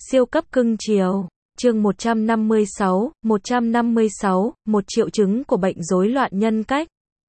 Siêu cấp cưng chiều. Chương 156, một triệu chứng của bệnh rối loạn nhân cách.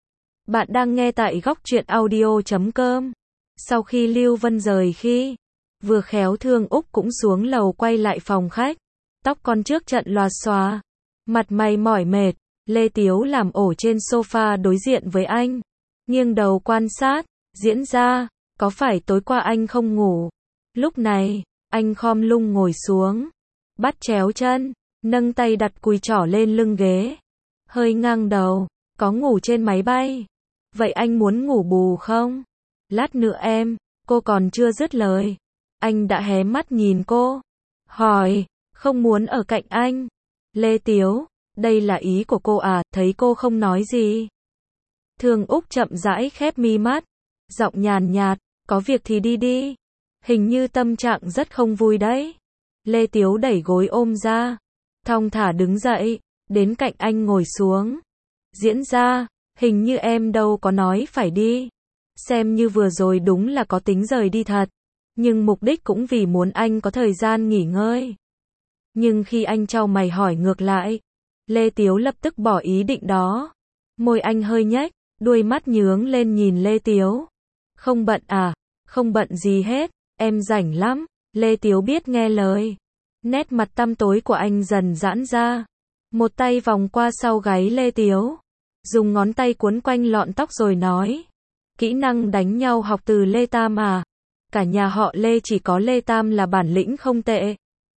Bạn đang nghe tại góc truyện audio.com. Sau khi Lưu Vân rời khi, vừa khéo Thương Úc cũng xuống lầu quay lại phòng khách. Tóc con trước trận loà xòa, mặt mày mỏi mệt, Lê Tiếu làm ổ trên sofa đối diện với anh, nghiêng đầu quan sát. Diễn ra, có phải tối qua anh không ngủ? Lúc này, anh khom lưng ngồi xuống, bắt chéo chân, nâng tay đặt cùi trỏ lên lưng ghế, hơi ngang đầu. Có ngủ trên máy bay? Vậy anh muốn ngủ bù không? Lát nữa em. Cô còn chưa dứt lời, anh đã hé mắt nhìn cô, hỏi, không muốn ở cạnh anh? Lê Tiếu, đây là ý của cô à? Thấy cô không nói gì, Thương Úc chậm rãi khép mi mắt, giọng nhàn nhạt, có việc thì đi đi. Hình như tâm trạng rất không vui đấy. Lê Tiếu đẩy gối ôm ra, thong thả đứng dậy, đến cạnh anh ngồi xuống. Diễn ra, hình như em đâu có nói phải đi. Xem như vừa rồi đúng là có tính rời đi thật, nhưng mục đích cũng vì muốn anh có thời gian nghỉ ngơi. Nhưng khi anh chau mày hỏi ngược lại, Lê Tiếu lập tức bỏ ý định đó. Môi anh hơi nhếch, đuôi mắt nhướng lên nhìn Lê Tiếu. Không bận à? Không bận gì hết, em rảnh lắm. Lê Tiếu biết nghe lời. Nét mặt tăm tối của anh dần giãn ra. Một tay vòng qua sau gáy Lê Tiếu, dùng ngón tay cuốn quanh lọn tóc rồi nói, kỹ năng đánh nhau học từ Lê Tam à? Cả nhà họ Lê chỉ có Lê Tam là bản lĩnh không tệ.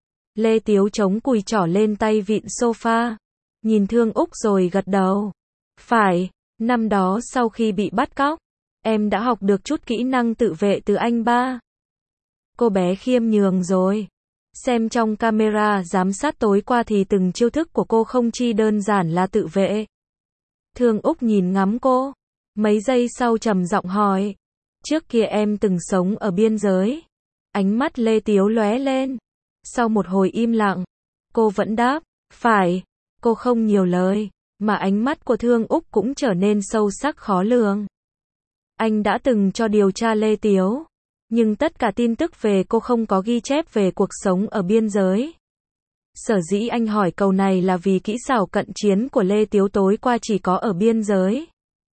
Lê Tiếu chống cùi trỏ lên tay vịn sofa, nhìn Thương Úc rồi gật đầu. Phải, năm đó sau khi bị bắt cóc, em đã học được chút kỹ năng tự vệ từ anh ba. Cô bé khiêm nhường rồi. Xem trong camera giám sát tối qua thì từng chiêu thức của cô không chi đơn giản là tự vệ. Thương Úc nhìn ngắm cô, mấy giây sau trầm giọng hỏi, trước kia em từng sống ở biên giới? Ánh mắt Lê Tiếu lóe lên. Sau một hồi im lặng, cô vẫn đáp, phải. Cô không nhiều lời, mà ánh mắt của Thương Úc cũng trở nên sâu sắc khó lường. Anh đã từng cho điều tra Lê Tiếu, nhưng tất cả tin tức về cô không có ghi chép về cuộc sống ở biên giới. Sở dĩ anh hỏi câu này là vì kỹ xảo cận chiến của Lê Tiếu tối qua chỉ có ở biên giới.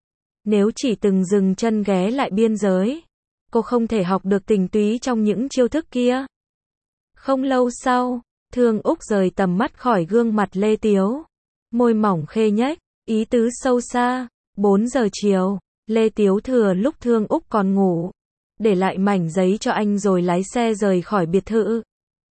Nếu chỉ từng dừng chân ghé lại biên giới, cô không thể học được tình túy trong những chiêu thức kia. Không lâu sau, Thương Úc rời tầm mắt khỏi gương mặt Lê Tiếu. Môi mỏng khê nhếch, ý tứ sâu xa. 4 giờ chiều, Lê Tiếu thừa lúc Thương Úc còn ngủ, để lại mảnh giấy cho anh rồi lái xe rời khỏi biệt thự.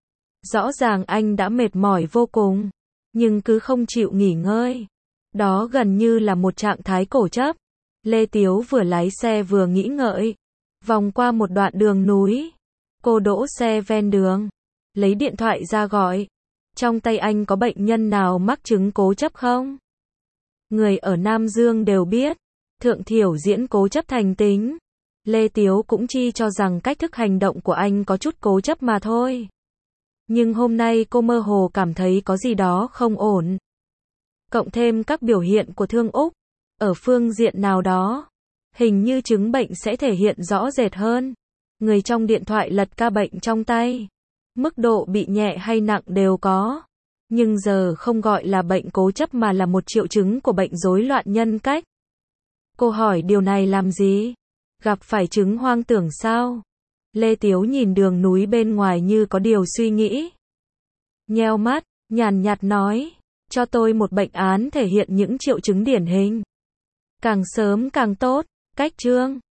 Rõ ràng anh đã mệt mỏi vô cùng, nhưng cứ không chịu nghỉ ngơi. Đó gần như là một trạng thái cổ chấp. Lê Tiếu vừa lái xe vừa nghĩ ngợi. Vòng qua một đoạn đường núi, cô đỗ xe ven đường, lấy điện thoại ra gọi. Trong tay anh có bệnh nhân nào mắc chứng cố chấp không? Người ở Nam Dương đều biết, Thượng Thiểu diễn cố chấp thành tính. Lê Tiếu cũng chi cho rằng cách thức hành động của anh có chút cố chấp mà thôi. Nhưng hôm nay cô mơ hồ cảm thấy có gì đó không ổn. Cộng thêm các biểu hiện của Thương Úc, ở phương diện nào đó, hình như chứng bệnh sẽ thể hiện rõ rệt hơn. Người trong điện thoại lật ca bệnh trong tay. Mức độ bị nhẹ hay nặng đều có. Nhưng giờ không gọi là bệnh cố chấp mà là một triệu chứng của bệnh rối loạn nhân cách. Cô hỏi điều này làm gì? Gặp phải chứng hoang tưởng sao? Lê Tiếu nhìn đường núi bên ngoài như có điều suy nghĩ. Nheo mắt, nhàn nhạt nói, cho tôi một bệnh án thể hiện những triệu chứng điển hình. Càng sớm càng tốt. Cách chương